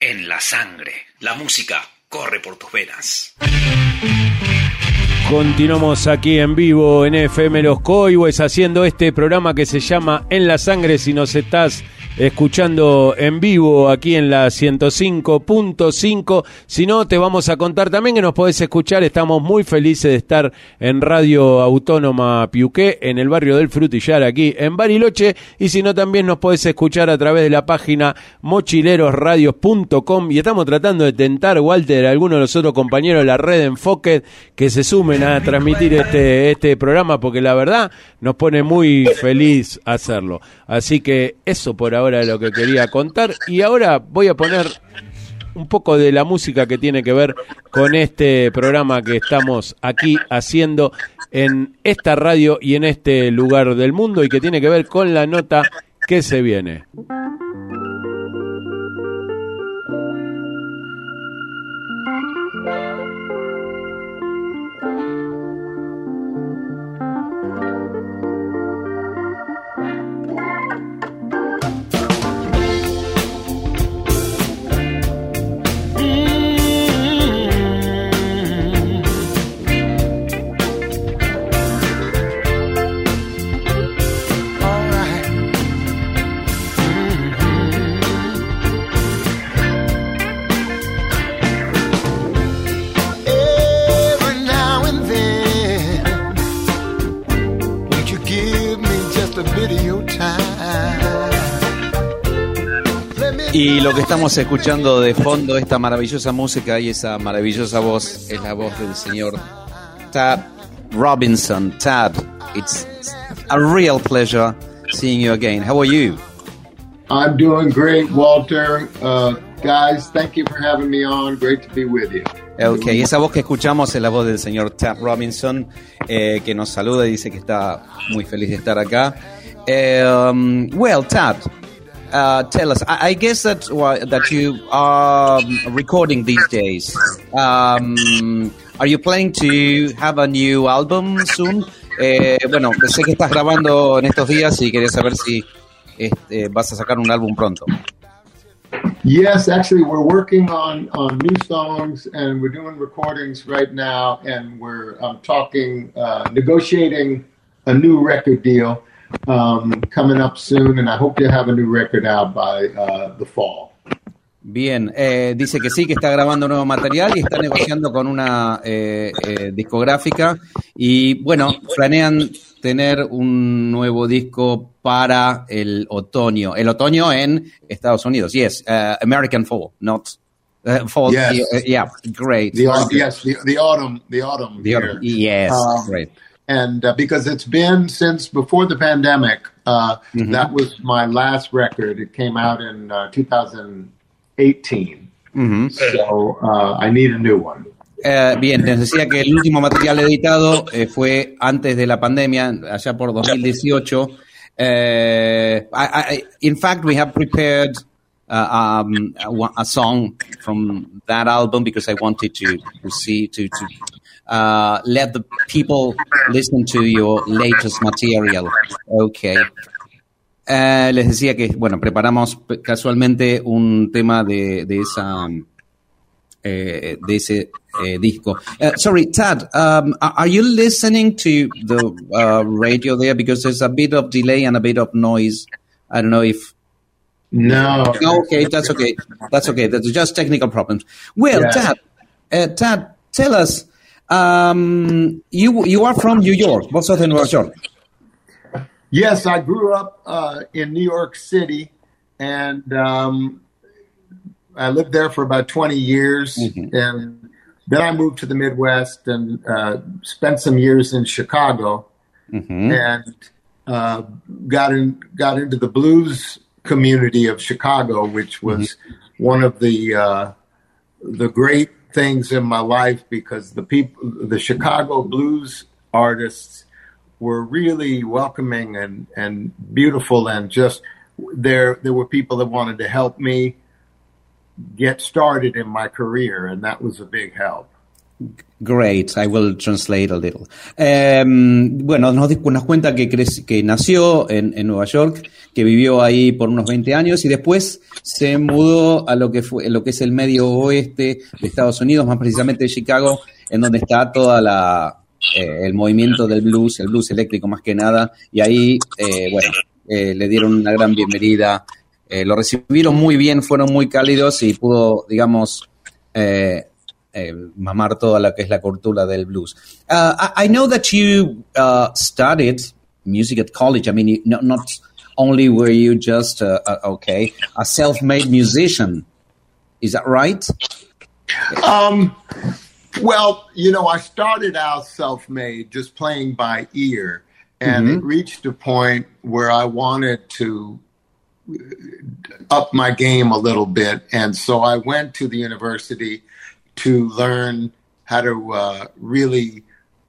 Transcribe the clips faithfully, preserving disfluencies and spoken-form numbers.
en la sangre. La música corre por tus venas. Continuamos aquí en vivo en F M Los Coihues haciendo este programa que se llama En la Sangre. Si nos estás escuchando en vivo aquí en la ciento cinco punto cinco, si no te vamos a contar también que nos podés escuchar. Estamos muy felices de estar en Radio Autónoma Piuqué, en el barrio del Frutillar, aquí en Bariloche, y si no también nos podés escuchar a través de la página mochileros radios punto com, y estamos tratando de tentar, Walter, a algunos de los otros compañeros de la red de Enfoque que se sumen a transmitir este, este programa, porque la verdad nos pone muy feliz hacerlo. Así que eso por ahora es lo que quería contar, y ahora voy a poner un poco de la música que tiene que ver con este programa que estamos aquí haciendo en esta radio y en este lugar del mundo, y que tiene que ver con la nota que se viene. Y lo que estamos escuchando de fondo, esta maravillosa música y esa maravillosa voz, es la voz del señor Tad Robinson. Tad, it's a real pleasure seeing you again. How are you? I'm doing great, Walter. Uh, guys, thank you for having me on. Great to be with you. Okay, esa voz que escuchamos es la voz del señor Tad Robinson, eh, que nos saluda y dice que está muy feliz de estar acá. Um, well, Tad, Uh, tell us. I, I guess that uh, that you are recording these days. Um, are you planning to have a new album soon? Eh, bueno, sé que estás grabando en estos días y quería saber si este, vas a sacar un álbum pronto. Yes, actually, we're working on, on new songs, and we're doing recordings right now, and we're um, talking, uh, negotiating a new record deal. Um, coming up soon, and I hope to have a new record out by uh, the fall. Bien, eh, dice que sí, que está grabando nuevo material y está negociando con una eh, eh, discográfica, y bueno, planean tener un nuevo disco para el otoño. El otoño en Estados Unidos. Yes, uh, American fall, not uh, fall. Yes. Uh, yeah, great. The, yes, the, the autumn, the autumn. The autumn. Yes, um, great. And uh, because it's been since before the pandemic, uh, mm-hmm. that was my last record. It came out in uh, two thousand eighteen. Mm-hmm. So uh, I need a new one. Eh, bien, les decía que el último material editado eh, fue antes de la pandemia, allá por dos mil dieciocho. Eh, I, I, in fact, we have prepared uh, um, a, a song from that album because I wanted to, to see to. to Uh, let the people listen to your latest material. Okay. Uh, les decía que, bueno, preparamos casualmente un tema de, de esa eh, de ese eh, disco. Uh, sorry, Tad, um, are you listening to the uh, radio there? Because there's a bit of delay and a bit of noise. I don't know if... No. No, okay, that's okay. That's okay. That's just technical problems. Well, yeah. Tad, uh, Tad, tell us, Um, you you are from New York. Vos sos de Nueva York. Yes, I grew up uh, in New York City, and um, I lived there for about twenty years, mm-hmm. and then I moved to the Midwest and uh, spent some years in Chicago, mm-hmm. and uh, got in got into the blues community of Chicago, which was mm-hmm. one of the uh, the great things in my life, because the people, the Chicago blues artists, were really welcoming and, and beautiful, and just there there were people that wanted to help me get started in my career, and that was a big help. Great, I will translate a little. Um, bueno, nos, nos cuenta que, cre- que nació en, en Nueva York, que vivió ahí por unos veinte años y después se mudó a lo que fue, lo que es el medio oeste de Estados Unidos, más precisamente de Chicago, en donde está toda la eh, el movimiento del blues, el blues eléctrico más que nada, y ahí, eh, bueno, eh, le dieron una gran bienvenida, eh, lo recibieron muy bien, fueron muy cálidos y pudo, digamos, eh, Eh, mamar toda la que es la cultura del blues. Uh, I, I know that you uh, studied music at college. I mean, you, not, not only were you just, uh, uh, okay, a self-made musician. Is that right? Um, well, you know, I started out self-made, just playing by ear. And mm-hmm. it reached a point where I wanted to up my game a little bit. And so I went to the university to learn how to uh, really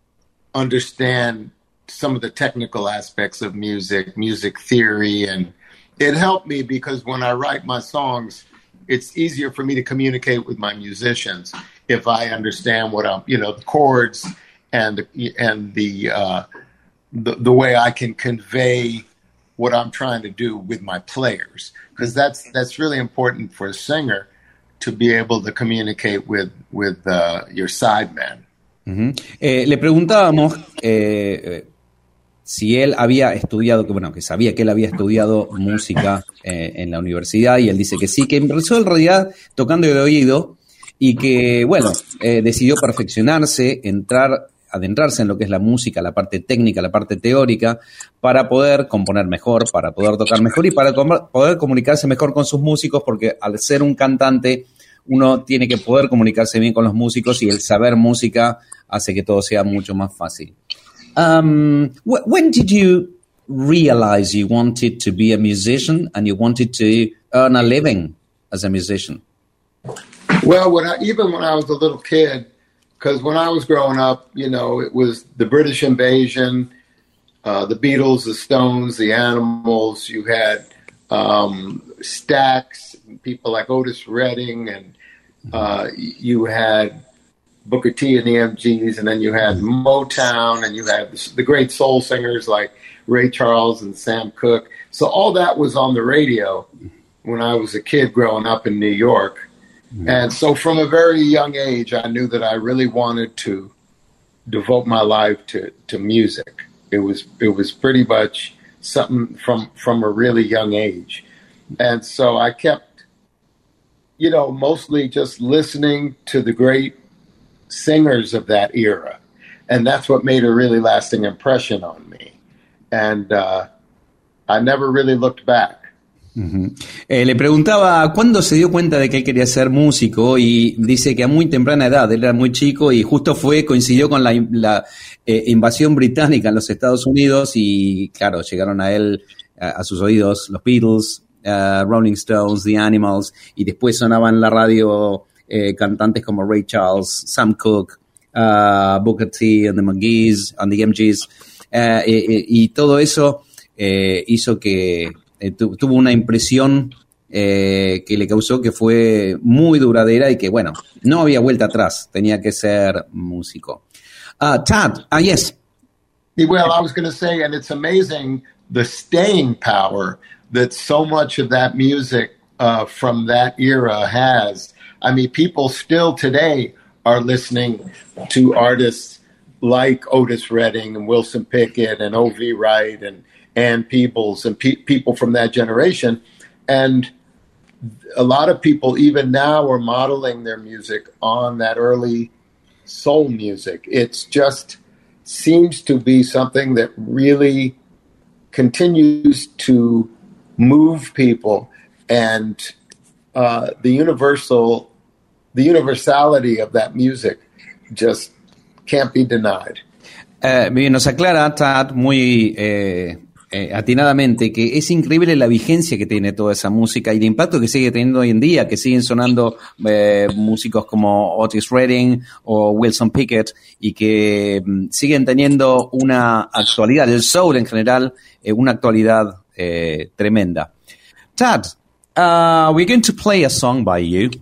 understand some of the technical aspects of music, music theory, and it helped me because when I write my songs, it's easier for me to communicate with my musicians if I understand what I'm, you know, the chords and the, and the, uh, the the way I can convey what I'm trying to do with my players, because that's that's really important for a singer. To be able to communicate with, with uh, your sideman. Uh-huh. Eh, le preguntábamos eh, si él había estudiado, que bueno, que sabía que él había estudiado música eh, en la universidad, y él dice que sí, que empezó en realidad tocando de oído y que, bueno, eh, decidió perfeccionarse, entrar, adentrarse en lo que es la música, la parte técnica, la parte teórica, para poder componer mejor, para poder tocar mejor y para com- poder comunicarse mejor con sus músicos, porque al ser un cantante uno tiene que poder comunicarse bien con los músicos y el saber música hace que todo sea mucho más fácil. Um, wh- when did you realize you wanted to be a musician and you wanted to earn a living as a musician? Well, when I, even when I was a little kid, because when I was growing up, you know, it was the British invasion, uh, the Beatles, the Stones, the Animals. You had um, Stax, people like Otis Redding, and uh, you had Booker T and the M Gs, and then you had Motown, and you had the great soul singers like Ray Charles and Sam Cooke. So all that was on the radio when I was a kid growing up in New York. And so from a very young age, I knew that I really wanted to devote my life to, to music. It was it was pretty much something from, from a really young age. And so I kept, you know, mostly just listening to the great singers of that era. And that's what made a really lasting impression on me. And uh, I never really looked back. Uh-huh. Eh, le preguntaba cuándo se dio cuenta de que él quería ser músico y dice que a muy temprana edad, él era muy chico y justo fue, coincidió con la, la eh, invasión británica en los Estados Unidos y claro, llegaron a él, a, a sus oídos los Beatles, uh, Rolling Stones, The Animals, y después sonaban en la radio eh, cantantes como Ray Charles, Sam Cooke, uh, Booker T and the McGees and the M Gs, uh, y, y todo eso eh, hizo que Eh, tu, tuvo una impresión eh, que le causó que fue muy duradera y que, bueno, no había vuelta atrás, tenía que ser músico. Uh, Tad, ah, uh, yes. Well, I was going to say, and it's amazing the staying power that so much of that music uh, from that era has. I mean, people still today are listening to artists like Otis Redding and Wilson Pickett and O V Wright and Ann Peebles and pe- people from that generation. And a lot of people even now are modeling their music on that early soul music. It's just seems to be something that really continues to move people, and uh, the universal, the universality of that music just can't be denied. Uh, bien, nos aclara Tad muy eh, eh, atinadamente que es increíble la vigencia que tiene toda esa música y el impacto que sigue teniendo hoy en día, que siguen sonando eh, músicos como Otis Redding o Wilson Pickett y que mm, siguen teniendo una actualidad, el soul en general, eh, una actualidad eh, tremenda. Tad, uh, we're going to play a song by you.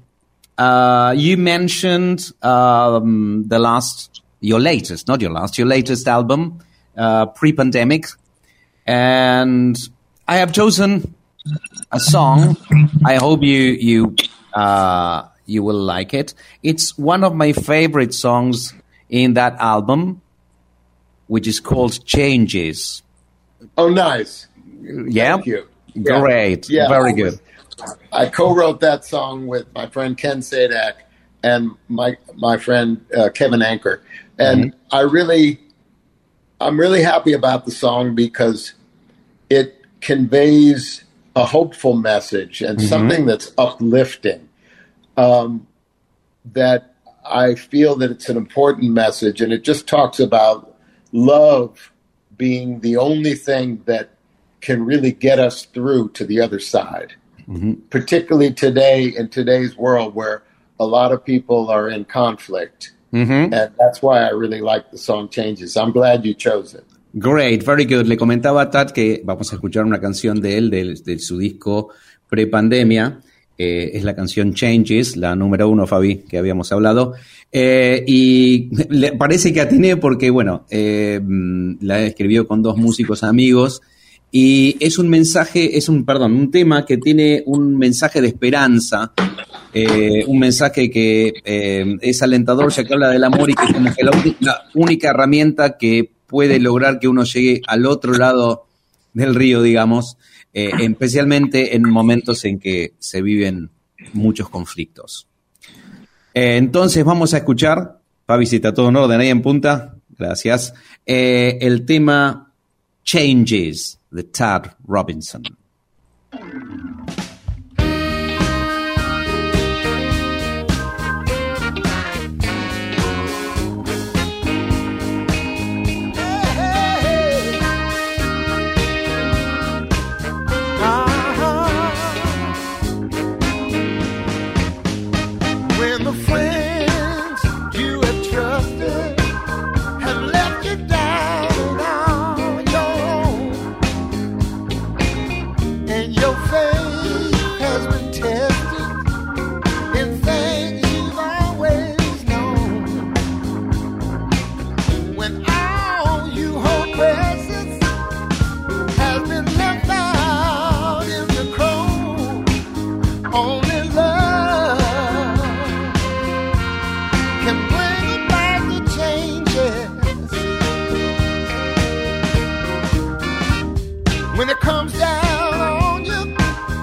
uh, you mentioned um, the last, your latest, not your last, your latest album, uh, pre-pandemic. And I have chosen a song. I hope you you uh, you will like it. It's one of my favorite songs in that album, which is called Changes. Oh, nice. Yeah? Thank you. Great. Yeah. Very I good. was- I co-wrote that song with my friend Ken Sadak and my my friend uh, Kevin Anker. And Mm-hmm. I really, I'm really happy about the song because it conveys a hopeful message and Mm-hmm. something that's uplifting. Um, that I feel that it's an important message, and it just talks about love being the only thing that can really get us through to the other side. Mm-hmm. Particularly today, in today's world where a lot of people are in conflict. Mm-hmm. And that's why I really like the song Changes. I'm glad you chose it. Great, very good. Le comentaba a Tad que vamos a escuchar una canción de él, de, de su disco pre-pandemia. Eh, es la canción Changes, la número uno, Fabi, que habíamos hablado. Eh, y le parece que atiné porque, bueno, eh, la escribió con dos músicos amigos. Y es un mensaje, es un, perdón, un tema que tiene un mensaje de esperanza, eh, un mensaje que eh, es alentador, ya que habla del amor y que es como que la, la única herramienta que puede lograr que uno llegue al otro lado del río, digamos, eh, especialmente en momentos en que se viven muchos conflictos. Eh, entonces vamos a escuchar, Fabi, si está todo en orden ahí en punta, gracias, eh, el tema Changes de Tad Robinson. When the friends you have trusted have left you down on your own, and your faith has been tested in things you've always known. When all you hold precious has been left out in the cold, only love can bring about the changes. When it comes down on you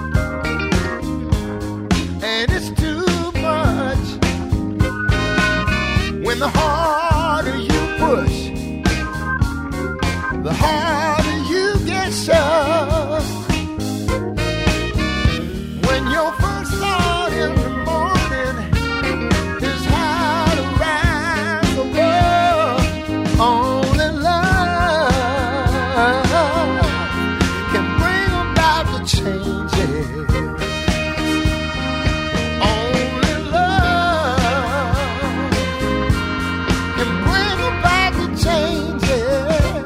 and it's too much, when the harder you push, the harder you get shoved. When your first thought in the morning is how to rise above, only love can bring about the changes. Only love can bring about the changes.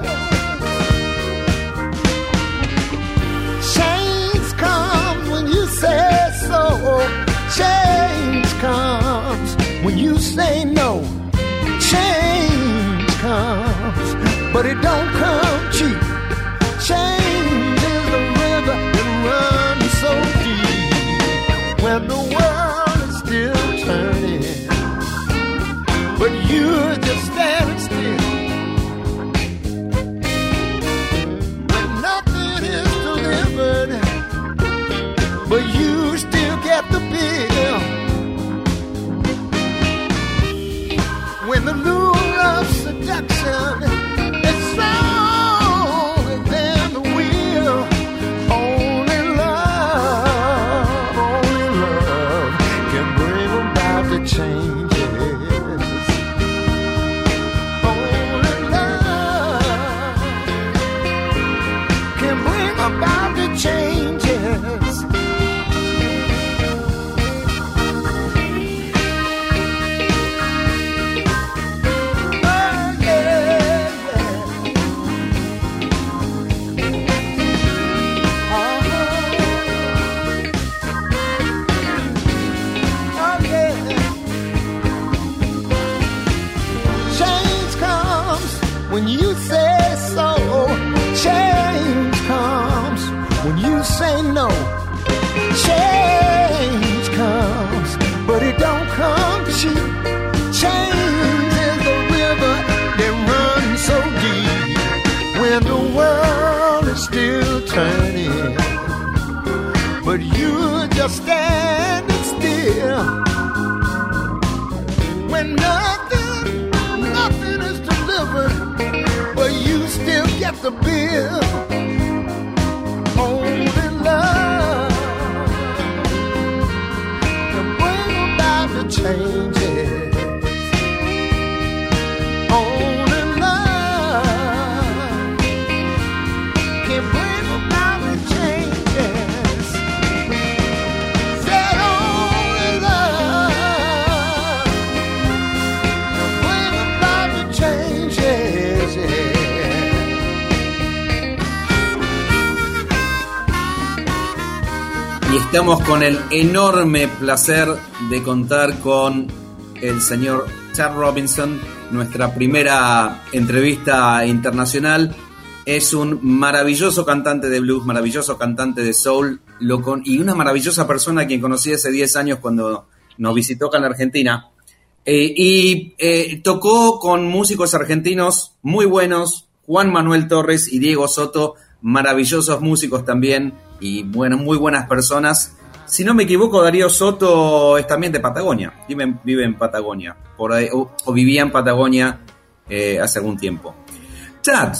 Change comes when you say so. Change comes when you say no. Change comes, but it don't come cheap. Change is a river that runs so deep when the world is still turning, but you're just standing still. When nothing is delivered, but you still get the bill. When the lure of seduction is so when you say so. Change comes when you say no. Change comes, but it don't come cheap. Change is the river that runs so deep. When the world is still turning, but you're just standing still. When nothing, nothing is delivered, but you still get the bill. Only love can bring about the changes. Only love can bring about the changes. Said only love can bring about the changes. Yeah. Y estamos con el enorme placer de contar con el señor Tad Robinson, nuestra primera entrevista internacional. Es un maravilloso cantante de blues, maravilloso cantante de soul, lo con, y una maravillosa persona a quien conocí hace diez años cuando nos visitó acá en la Argentina. Eh, y eh, tocó con músicos argentinos muy buenos, Juan Manuel Torres y Diego Soto, maravillosos músicos también y bueno, muy buenas personas. Si no me equivoco, Darío Soto es también de Patagonia, vive, vive en Patagonia, por ahí, o, o vivía en Patagonia eh, hace algún tiempo. Tad,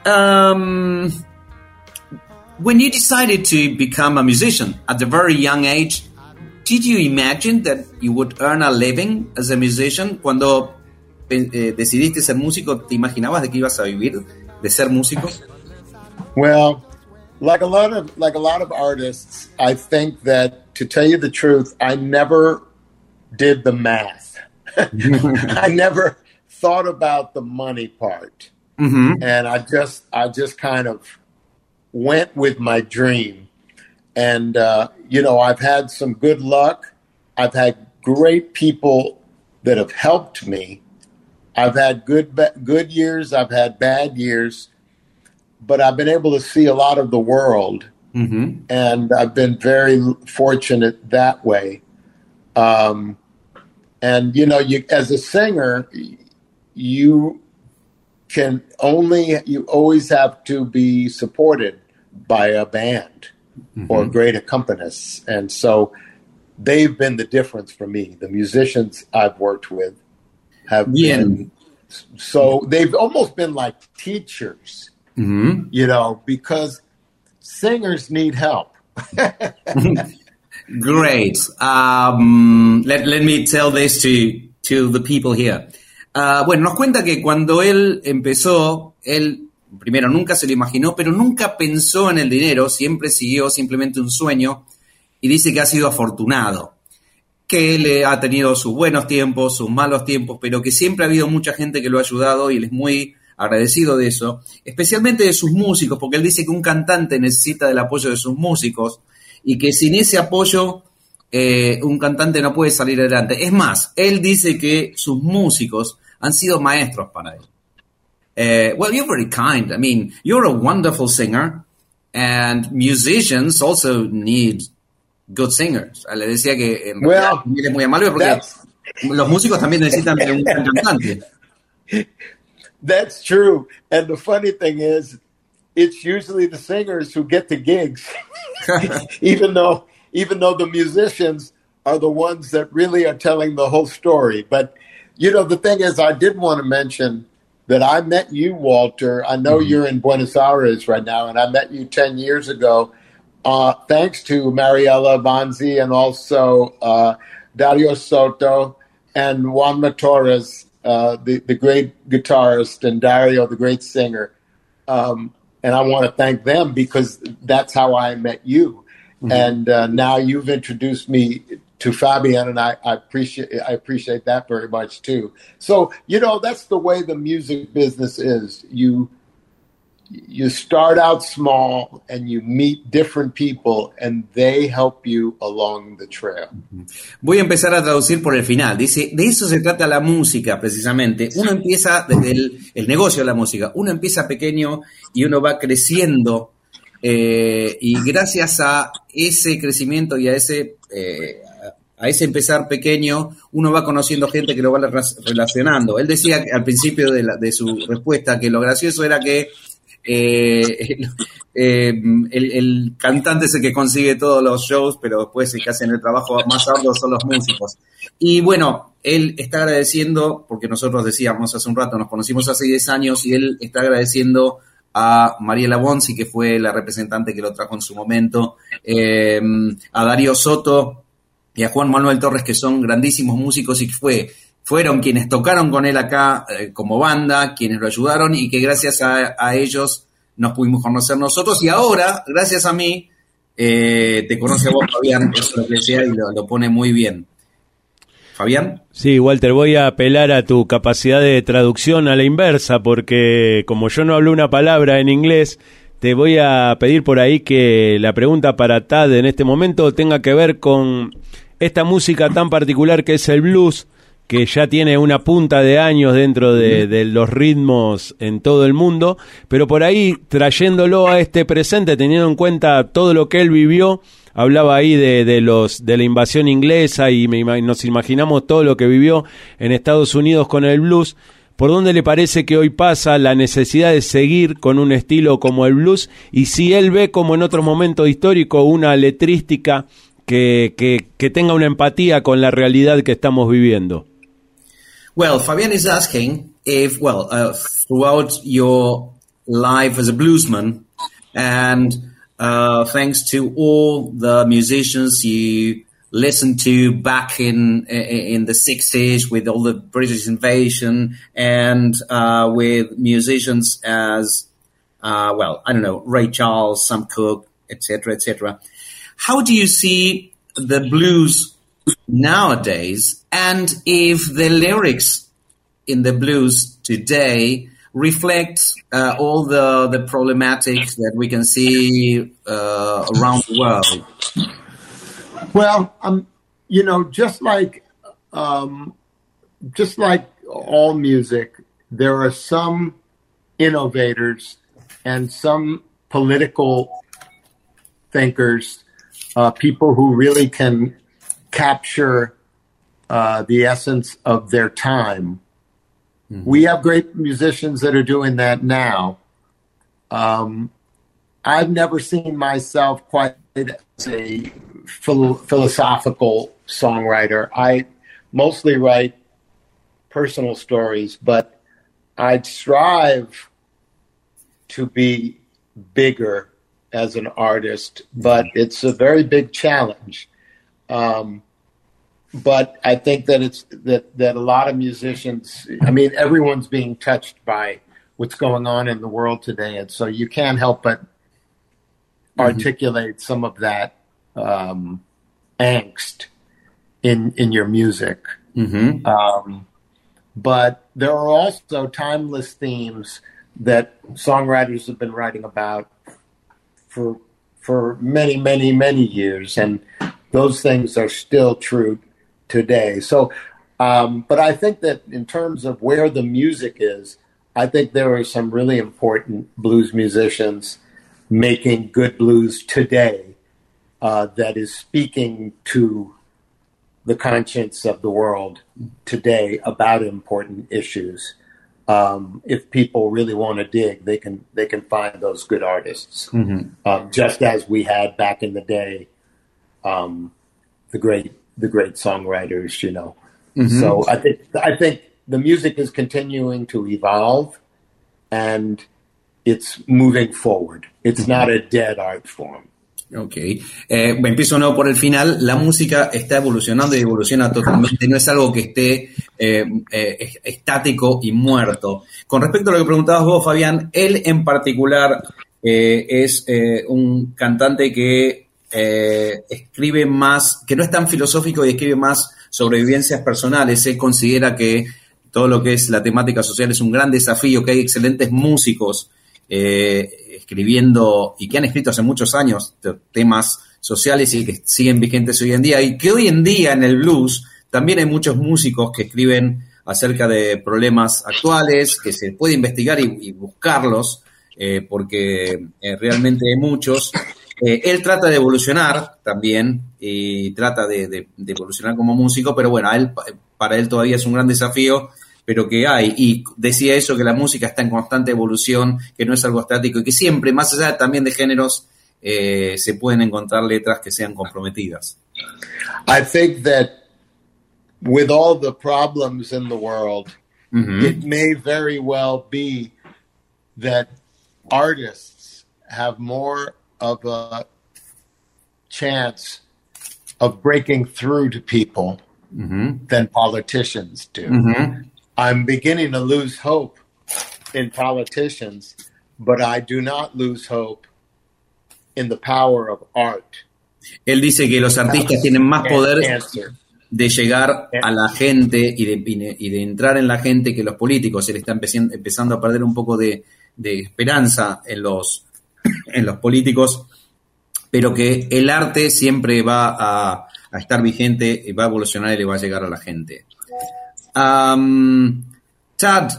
um, when you decided to become a musician at a very young age, did you imagine that you would earn a living as a musician? Cuando eh, decidiste ser músico, ¿te imaginabas de que ibas a vivir de ser músico? Well, like a lot of like a lot of artists, I think that, to tell you the truth, I never did the math. I never thought about the money part. Mm-hmm. And I just I just kind of went with my dream. And uh, you know, I've had some good luck. I've had great people that have helped me. I've had good good years, I've had bad years. But I've been able to see a lot of the world, mm-hmm. and I've been very fortunate that way. Um, and, you know, you, as a singer, you can only, you always have to be supported by a band mm-hmm. or great accompanists. And so they've been the difference for me. The musicians I've worked with have yeah. been, so they've almost been like teachers. Mm-hmm. You know, because singers need help. Great. Um, let, let me tell this to, to the people here. Uh, bueno, nos cuenta que cuando él empezó, él primero nunca se lo imaginó, pero nunca pensó en el dinero, siempre siguió simplemente un sueño, y dice que ha sido afortunado, que él ha tenido sus buenos tiempos, sus malos tiempos, pero que siempre ha habido mucha gente que lo ha ayudado y él es muy agradecido de eso, especialmente de sus músicos, porque él dice que un cantante necesita del apoyo de sus músicos y que sin ese apoyo eh, un cantante no puede salir adelante. Es más, él dice que sus músicos han sido maestros para él. Uh, well, you're very kind. I mean, you're a wonderful singer, and musicians also need good singers. Le decía que en well, realidad es muy amable porque los músicos también necesitan de un buen cantante. That's true. And the funny thing is, it's usually the singers who get the gigs, even though even though the musicians are the ones that really are telling the whole story. But, you know, the thing is, I did want to mention that I met you, Walter. I know mm-hmm. you're in Buenos Aires right now, and I met you ten years ago, uh, thanks to Mariela Vanzi and also uh, Dario Soto and Juanma Torres, Uh, the, the great guitarist, and Dario, the great singer. Um, and I want to thank them because that's how I met you. Mm-hmm. And uh, now you've introduced me to Fabian, and I, I appreciate I appreciate that very much too. So, you know, that's the way the music business is. You you start out small and you meet different people and they help you along the trail. Voy a empezar a traducir por el final. Dice, de eso se trata la música precisamente. Uno empieza desde el, el negocio de la música. Uno empieza pequeño y uno va creciendo eh, y gracias a ese crecimiento y a ese eh, a ese empezar pequeño, uno va conociendo gente que lo va relacionando. Él decía al principio de, la, de su respuesta que lo gracioso era que Eh, eh, el, el cantante es el que consigue todos los shows, pero después el que hacen el trabajo más arduo son los músicos. Y bueno, él está agradeciendo, porque nosotros decíamos hace un rato, nos conocimos hace diez años, y él está agradeciendo a Mariela Bonzi, que fue la representante que lo trajo en su momento, eh, a Darío Soto y a Juan Manuel Torres, que son grandísimos músicos y que fue... fueron quienes tocaron con él acá eh, como banda, quienes lo ayudaron y que gracias a, a ellos nos pudimos conocer nosotros. Y ahora, gracias a mí, eh, te conoce a vos, Fabián, eso es lo que decía y lo, lo pone muy bien. ¿Fabián? Sí, Walter, voy a apelar a tu capacidad de traducción a la inversa, porque como yo no hablo una palabra en inglés, te voy a pedir por ahí que la pregunta para Tad en este momento tenga que ver con esta música tan particular que es el blues, que ya tiene una punta de años dentro de, de los ritmos en todo el mundo, pero por ahí trayéndolo a este presente, teniendo en cuenta todo lo que él vivió, hablaba ahí de, de los de la invasión inglesa y me, nos imaginamos todo lo que vivió en Estados Unidos con el blues. ¿Por dónde le parece que hoy pasa la necesidad de seguir con un estilo como el blues? Y si él ve como en otros momentos históricos una letrística que, que, que tenga una empatía con la realidad que estamos viviendo. Well, Fabian is asking if, well, uh, throughout your life as a bluesman, and uh, thanks to all the musicians you listened to back in in the sixties with all the British invasion, and uh, with musicians as, uh, well, I don't know, Ray Charles, Sam Cooke, et cetera, et cetera. How do you see the blues nowadays, and if the lyrics in the blues today reflect uh, all the the problematics that we can see uh, around the world? Well, um, you know, just like um, just like all music, there are some innovators and some political thinkers, uh, people who really can capture uh, the essence of their time. Mm-hmm. We have great musicians that are doing that now. Um, I've never seen myself quite as a phil- philosophical songwriter. I mostly write personal stories, but I'd strive to be bigger as an artist, but it's a very big challenge. Um, but I think that it's that, that a lot of musicians, I mean, everyone's being touched by what's going on in the world today. And so you can't help but mm-hmm. articulate some of that um, angst in, in your music. Mm-hmm. Um, but there are also timeless themes that songwriters have been writing about for, for many, many, many years. And those things are still true today. So, um, but I think that in terms of where the music is, I think there are some really important blues musicians making good blues today uh, that is speaking to the conscience of the world today about important issues. Um, if people really want to dig, they can they can find those good artists, mm-hmm. um, just as we had back in the day. Um, the great, the great songwriters, you know. Mm-hmm. So I think, I think the music is continuing to evolve and it's moving forward. It's mm-hmm. not a dead art form. Ok. Eh, empiezo no por el final. La música está evolucionando y evoluciona totalmente. No es algo que esté eh, eh, estático y muerto. Con respecto a lo que preguntabas vos, Fabián, él en particular eh, es eh, un cantante que Eh, escribe más, que no es tan filosófico y escribe más sobre vivencias personales. Él considera que todo lo que es la temática social es un gran desafío, que hay excelentes músicos eh, escribiendo y que han escrito hace muchos años temas sociales y que siguen vigentes hoy en día, y que hoy en día en el blues también hay muchos músicos que escriben acerca de problemas actuales, que se puede investigar y, y buscarlos, eh, porque eh, realmente hay muchos. Eh, él trata de evolucionar también y trata de, de, de evolucionar como músico, pero bueno, a él, para él todavía es un gran desafío, pero que hay. Y decía eso, que la música está en constante evolución, que no es algo estático y que siempre, más allá también de géneros, eh, se pueden encontrar letras que sean comprometidas. I think that with all the problems in the world, mm-hmm. it may very well be that artists have more of a chance of breaking through to people mm-hmm. than politicians do. Mm-hmm. I'm beginning to lose hope in politicians, but I do not lose hope in the power of art. Él dice que los artistas tienen más poder de llegar a la gente y de, y de entrar en la gente que los políticos. Él está empezando, empezando a perder un poco de, de esperanza en los, en los políticos, pero que el arte siempre va a, a estar vigente, va a evolucionar y le va a llegar a la gente. Um, Tad,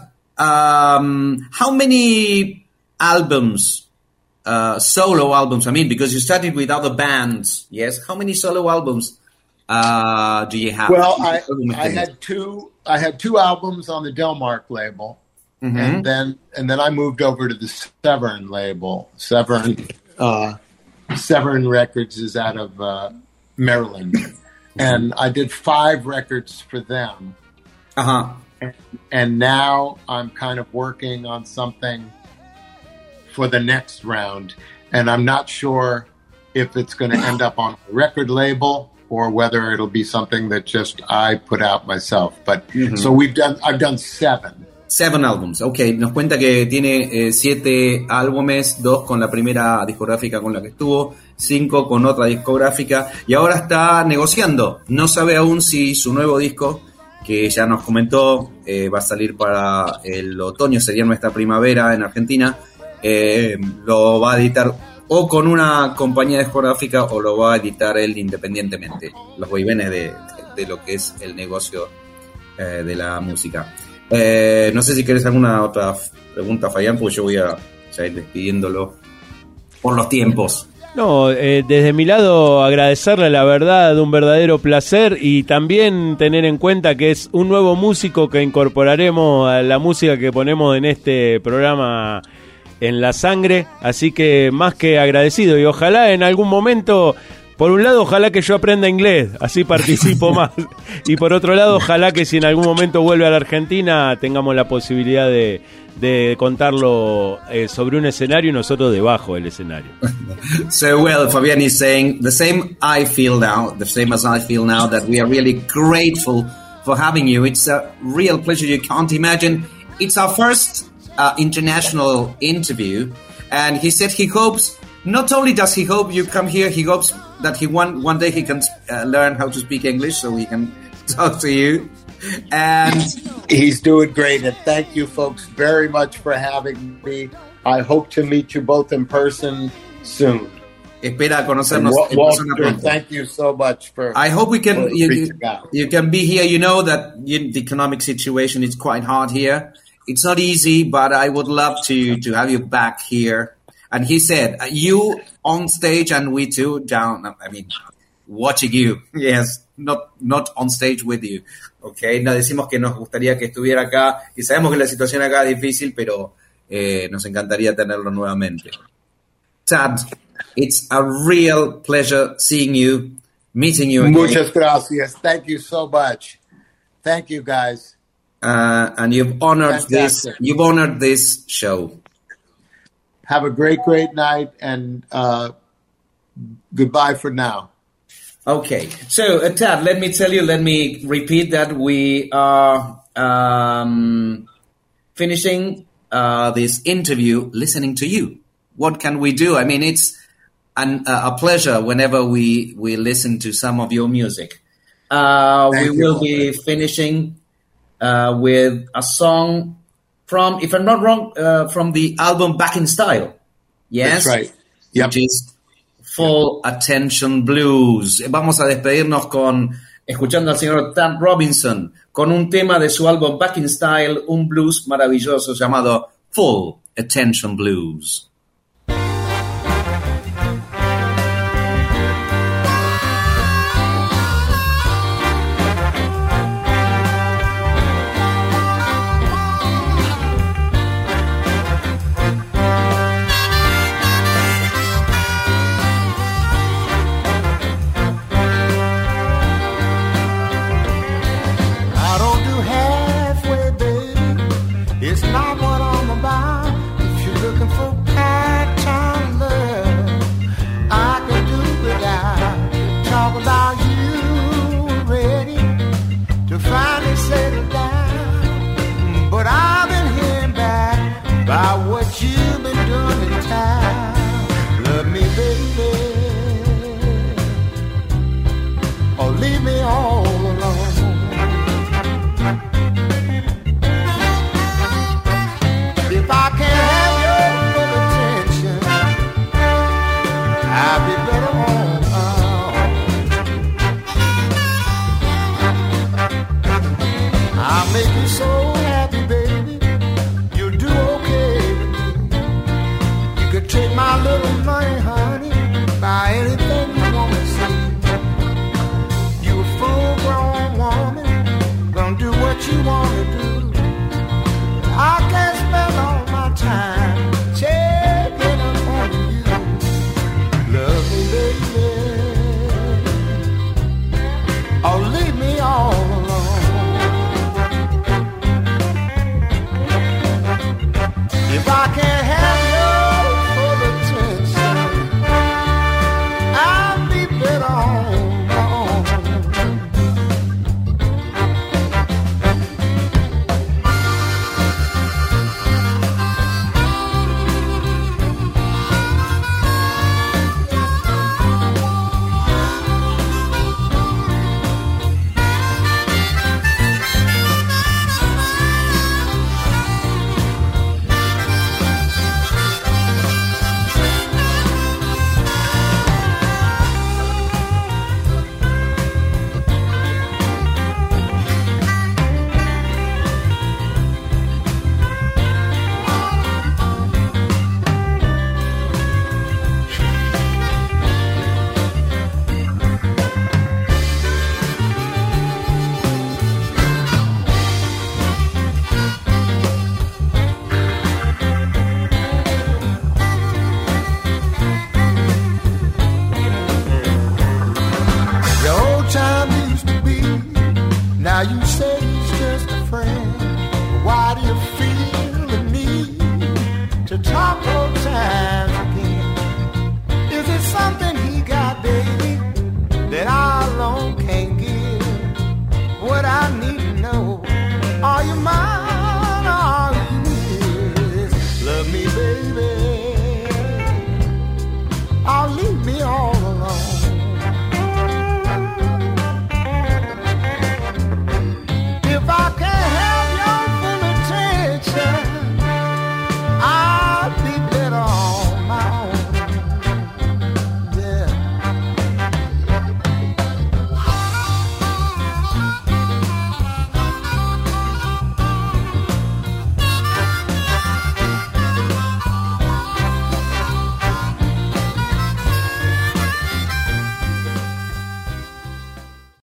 um, how many albums, uh, solo albums, I mean, because you started with other bands, yes? How many solo albums uh, do you have? Well, I, I had two. I had two albums on the Delmark label, mm-hmm. and then and then I moved over to the Severn label. Severn, uh, Severn Records is out of uh, Maryland, and I did five records for them. Uh-huh. And, and now I'm kind of working on something for the next round, and I'm not sure if it's going to end up on a record label or whether it'll be something that just I put out myself. But mm-hmm. so we've done, I've done seven. Seven albums, ok. Nos cuenta que tiene eh, siete álbumes, dos con la primera discográfica con la que estuvo, cinco con otra discográfica, y ahora está negociando. No sabe aún si su nuevo disco, que ya nos comentó, eh, va a salir para el otoño, sería nuestra primavera en Argentina, eh, lo va a editar o con una compañía discográfica o lo va a editar él independientemente. Los vaivenes de, de, de lo que es el negocio eh, de la música. Eh, no sé si querés alguna otra pregunta, Fabián, porque yo voy a ya ir despidiéndolo por los tiempos. No, eh, desde mi lado agradecerle, la verdad, un verdadero placer, y también tener en cuenta que es un nuevo músico que incorporaremos a la música que ponemos en este programa En la Sangre, así que más que agradecido, y ojalá en algún momento, por un lado ojalá que yo aprenda inglés, así participo más, y por otro lado ojalá que si en algún momento vuelve a la Argentina tengamos la posibilidad de, de contarlo eh, sobre un escenario y nosotros debajo del escenario. So well, Fabian is saying the same I feel now, the same as I feel now, that we are really grateful for having you. It's a real pleasure. You can't imagine. It's our first uh, international interview, and he said he hopes, not only does he hope you come here, he hopes that he one one day he can uh, learn how to speak English so he can talk to you. And he's doing great, and thank you folks very much for having me. I hope to meet you both in person soon. Espera conocernos Walter, en persona pronto. Thank you so much for I hope we can you, you, out. you can be here. You know that you, the economic situation is quite hard here. It's not easy, but I would love to to have you back here. And he said, you on stage and we too down. I mean, watching you. Yes, not not on stage with you. Okay, nos decimos que nos gustaría que estuviera acá y sabemos que la situación acá es difícil, pero eh, nos encantaría tenerlo nuevamente. Tad, it's a real pleasure seeing you, meeting you again. Muchas gracias. Thank you so much. Thank you, guys. Uh, and you've honored Fantastic. this. You've honored this show. Have a great, great night, and uh, goodbye for now. Okay, so uh, Tad, let me tell you, let me repeat that we are um, finishing uh, this interview listening to you. What can we do? I mean, it's an, uh, a pleasure whenever we, we listen to some of your music. Uh, we you. will be finishing uh, with a song from, if I'm not wrong, uh, from the album Back in Style. Yes? That's right. Yep. Which is Full Attention Blues. Vamos a despedirnos con, escuchando al señor Tad Robinson, con un tema de su álbum Back in Style, un blues maravilloso llamado Full Attention Blues. Now you say he's just a friend.